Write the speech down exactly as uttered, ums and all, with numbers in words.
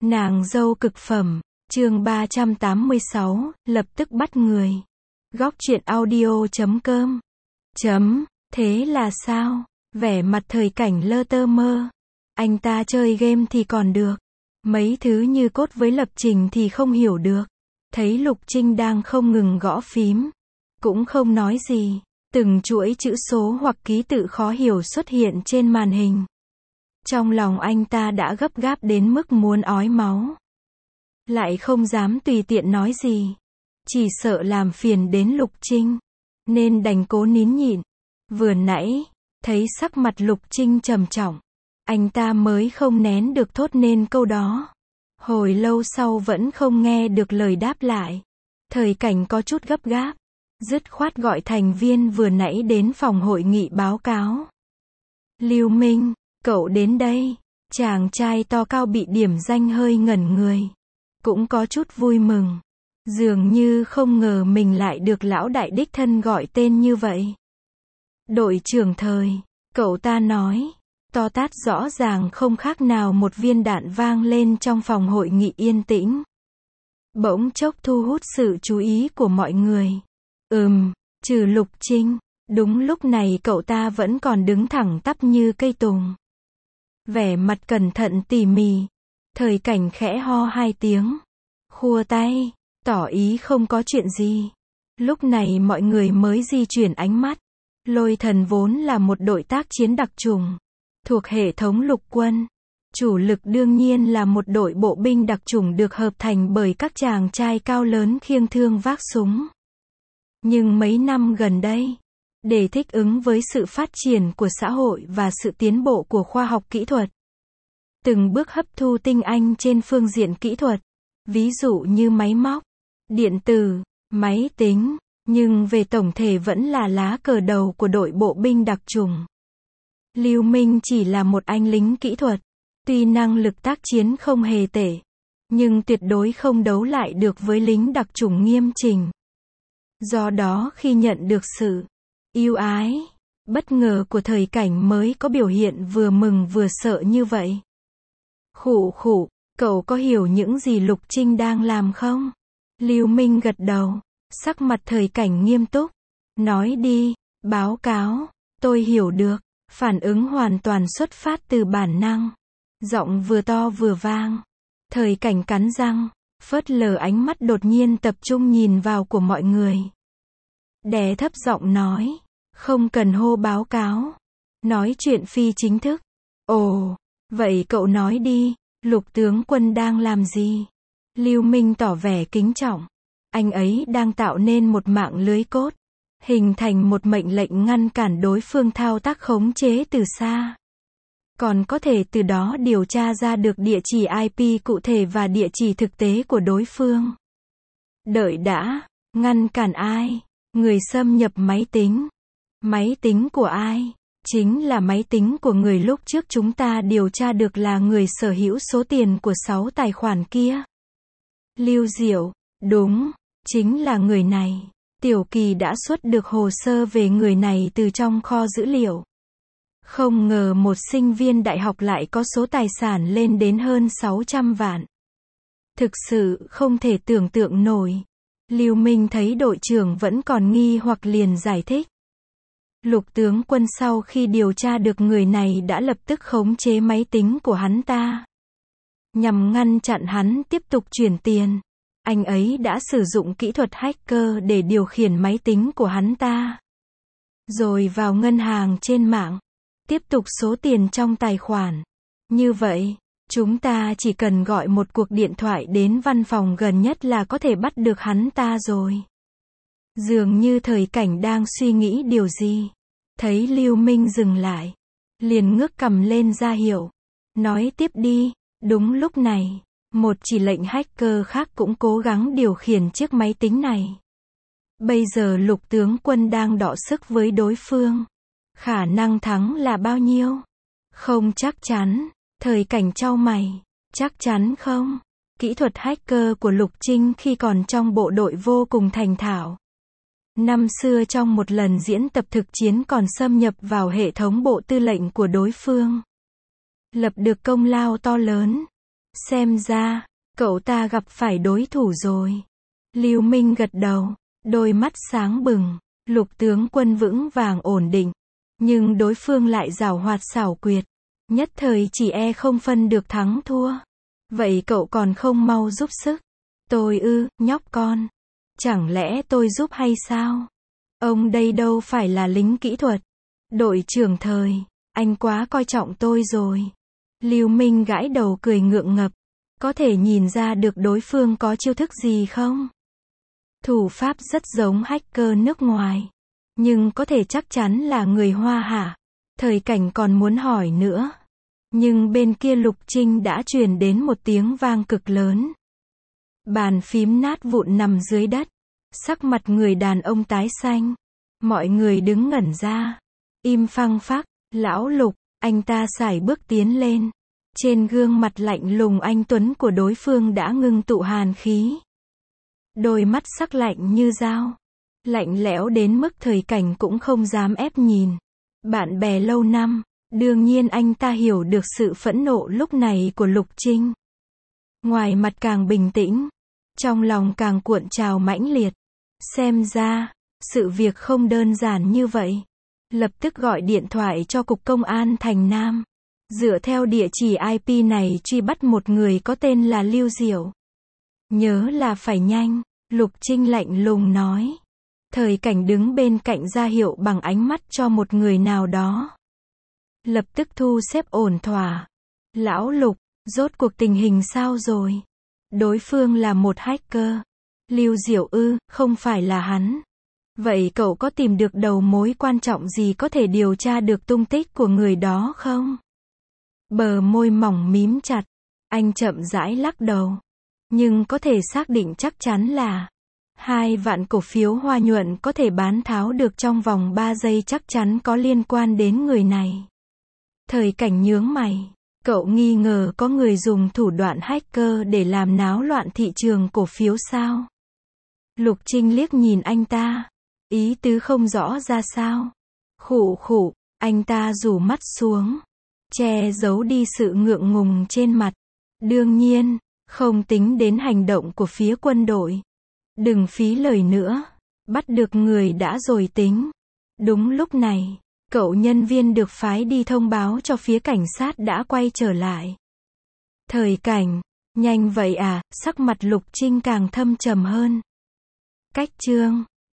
Nàng dâu cực phẩm, chương ba trăm tám mươi sáu, lập tức bắt người. Góc truyện audio chấm com. Chấm, thế là sao? Vẻ mặt Thời Cảnh lơ tơ mơ. Anh ta chơi game thì còn được. Mấy thứ như cốt với lập trình thì không hiểu được. Thấy Lục Trinh đang không ngừng gõ phím. Cũng không nói gì. Từng chuỗi chữ số hoặc ký tự khó hiểu xuất hiện trên màn hình. Trong lòng anh ta đã gấp gáp đến mức muốn ói máu. Lại không dám tùy tiện nói gì. Chỉ sợ làm phiền đến Lục Trinh. Nên đành cố nín nhịn. Vừa nãy, thấy sắc mặt Lục Trinh trầm trọng. Anh ta mới không nén được thốt nên câu đó. Hồi lâu sau vẫn không nghe được lời đáp lại. Thời Cảnh có chút gấp gáp. Dứt khoát gọi thành viên vừa nãy đến phòng hội nghị báo cáo. Lưu Minh, cậu đến đây. Chàng trai to cao bị điểm danh hơi ngẩn người. Cũng có chút vui mừng. Dường như không ngờ mình lại được lão đại đích thân gọi tên như vậy. Đội trưởng Thời, cậu ta nói. To tát rõ ràng không khác nào một viên đạn vang lên trong phòng hội nghị yên tĩnh. Bỗng chốc thu hút sự chú ý của mọi người. Ừm, trừ Lục Trinh. Đúng lúc này cậu ta vẫn còn đứng thẳng tắp như cây tùng. Vẻ mặt cẩn thận tỉ mỉ. Thời Cảnh khẽ ho hai tiếng. Khua tay, tỏ ý không có chuyện gì. Lúc này mọi người mới di chuyển ánh mắt. Lôi Thần vốn là một đội tác chiến đặc chủng. Thuộc hệ thống lục quân. Chủ lực đương nhiên là một đội bộ binh đặc chủng được hợp thành bởi các chàng trai cao lớn khiêng thương vác súng. Nhưng mấy năm gần đây, để thích ứng với sự phát triển của xã hội và sự tiến bộ của khoa học kỹ thuật, từng bước hấp thu tinh anh trên phương diện kỹ thuật, ví dụ như máy móc, điện tử, máy tính, nhưng về tổng thể vẫn là lá cờ đầu của đội bộ binh đặc chủng. Lưu Minh chỉ là một anh lính kỹ thuật, tuy năng lực tác chiến không hề tệ, nhưng tuyệt đối không đấu lại được với lính đặc chủng nghiêm chỉnh. Do đó khi nhận được sự yêu ái, bất ngờ của Thời Cảnh mới có biểu hiện vừa mừng vừa sợ như vậy. Khụ khụ, cậu có hiểu những gì Lục Trinh đang làm không? Lưu Minh gật đầu, sắc mặt Thời Cảnh nghiêm túc. Nói đi, báo cáo, tôi hiểu được. Phản ứng hoàn toàn xuất phát từ bản năng. Giọng vừa to vừa vang. Thời Cảnh cắn răng, phớt lờ ánh mắt đột nhiên tập trung nhìn vào của mọi người. Đè thấp giọng nói, không cần hô báo cáo. Nói chuyện phi chính thức. Ồ, vậy cậu nói đi, Lục tướng quân đang làm gì? Lưu Minh tỏ vẻ kính trọng. Anh ấy đang tạo nên một mạng lưới cốt. Hình thành một mệnh lệnh ngăn cản đối phương thao tác khống chế từ xa. Còn có thể từ đó điều tra ra được địa chỉ i pê cụ thể và địa chỉ thực tế của đối phương. Đợi đã, ngăn cản ai? Người xâm nhập máy tính. Máy tính của ai? Chính là máy tính của người lúc trước chúng ta điều tra được là người sở hữu số tiền của sáu tài khoản kia. Lưu Diệu, đúng, chính là người này. Tiểu Kỳ đã xuất được hồ sơ về người này từ trong kho dữ liệu. Không ngờ một sinh viên đại học lại có số tài sản lên đến hơn sáu trăm vạn. Thực sự không thể tưởng tượng nổi. Lưu Minh thấy đội trưởng vẫn còn nghi hoặc liền giải thích. Lục tướng quân sau khi điều tra được người này đã lập tức khống chế máy tính của hắn ta. Nhằm ngăn chặn hắn tiếp tục chuyển tiền. Anh ấy đã sử dụng kỹ thuật hacker để điều khiển máy tính của hắn ta. Rồi vào ngân hàng trên mạng. Tiếp tục số tiền trong tài khoản. Như vậy, chúng ta chỉ cần gọi một cuộc điện thoại đến văn phòng gần nhất là có thể bắt được hắn ta rồi. Dường như Thời Cảnh đang suy nghĩ điều gì. Thấy Lưu Minh dừng lại. Liền ngước cằm lên ra hiệu. Nói tiếp đi, đúng lúc này. Một chỉ lệnh hacker khác cũng cố gắng điều khiển chiếc máy tính này. Bây giờ Lục tướng quân đang đọ sức với đối phương. Khả năng thắng là bao nhiêu? Không chắc chắn. Thời Cảnh chau mày. Chắc chắn không? Kỹ thuật hacker của Lục Trinh khi còn trong bộ đội vô cùng thành thạo. Năm xưa trong một lần diễn tập thực chiến còn xâm nhập vào hệ thống bộ tư lệnh của đối phương. Lập được công lao to lớn. Xem ra, cậu ta gặp phải đối thủ rồi. Lưu Minh gật đầu, đôi mắt sáng bừng. Lục tướng quân vững vàng ổn định. Nhưng đối phương lại giảo hoạt xảo quyệt. Nhất thời chỉ e không phân được thắng thua. Vậy cậu còn không mau giúp sức? Tôi ư, nhóc con. Chẳng lẽ tôi giúp hay sao? Ông đây đâu phải là lính kỹ thuật. Đội trưởng Thời, anh quá coi trọng tôi rồi. Lưu Minh gãi đầu cười ngượng ngập. Có thể nhìn ra được đối phương có chiêu thức gì không? Thủ pháp rất giống hacker nước ngoài. Nhưng có thể chắc chắn là người Hoa hả? Thời Cảnh còn muốn hỏi nữa. Nhưng bên kia Lục Trinh đã truyền đến một tiếng vang cực lớn. Bàn phím nát vụn nằm dưới đất. Sắc mặt người đàn ông tái xanh. Mọi người đứng ngẩn ra. Im phăng phắc. Lão Lục, anh ta sải bước tiến lên. Trên gương mặt lạnh lùng anh tuấn của đối phương đã ngưng tụ hàn khí. Đôi mắt sắc lạnh như dao. Lạnh lẽo đến mức Thời Cảnh cũng không dám ép nhìn. Bạn bè lâu năm, đương nhiên anh ta hiểu được sự phẫn nộ lúc này của Lục Trinh. Ngoài mặt càng bình tĩnh, trong lòng càng cuộn trào mãnh liệt. Xem ra, sự việc không đơn giản như vậy. Lập tức gọi điện thoại cho Cục Công an Thành Nam. Dựa theo địa chỉ i pê này truy bắt một người có tên là Lưu Diệu. Nhớ là phải nhanh, Lục Trinh lạnh lùng nói. Thời Cảnh đứng bên cạnh ra hiệu bằng ánh mắt cho một người nào đó. Lập tức thu xếp ổn thỏa. Lão Lục, rốt cuộc tình hình sao rồi? Đối phương là một hacker. Lưu Diệu ư, không phải là hắn. Vậy cậu có tìm được đầu mối quan trọng gì có thể điều tra được tung tích của người đó không? Bờ môi mỏng mím chặt. Anh chậm rãi lắc đầu. Nhưng có thể xác định chắc chắn là hai vạn cổ phiếu Hoa Nhuận có thể bán tháo được trong vòng ba giây chắc chắn có liên quan đến người này. Thời Cảnh nhướng mày. Cậu nghi ngờ có người dùng thủ đoạn hacker để làm náo loạn thị trường cổ phiếu sao? Lục Trinh liếc nhìn anh ta. Ý tứ không rõ ra sao. Khụ khụ, anh ta rủ mắt xuống. Che giấu đi sự ngượng ngùng trên mặt. Đương nhiên, không tính đến hành động của phía quân đội. Đừng phí lời nữa. Bắt được người đã rồi tính. Đúng lúc này, cậu nhân viên được phái đi thông báo cho phía cảnh sát đã quay trở lại. Thời Cảnh, nhanh vậy à? Sắc mặt Lục Trinh càng thâm trầm hơn. Cách chương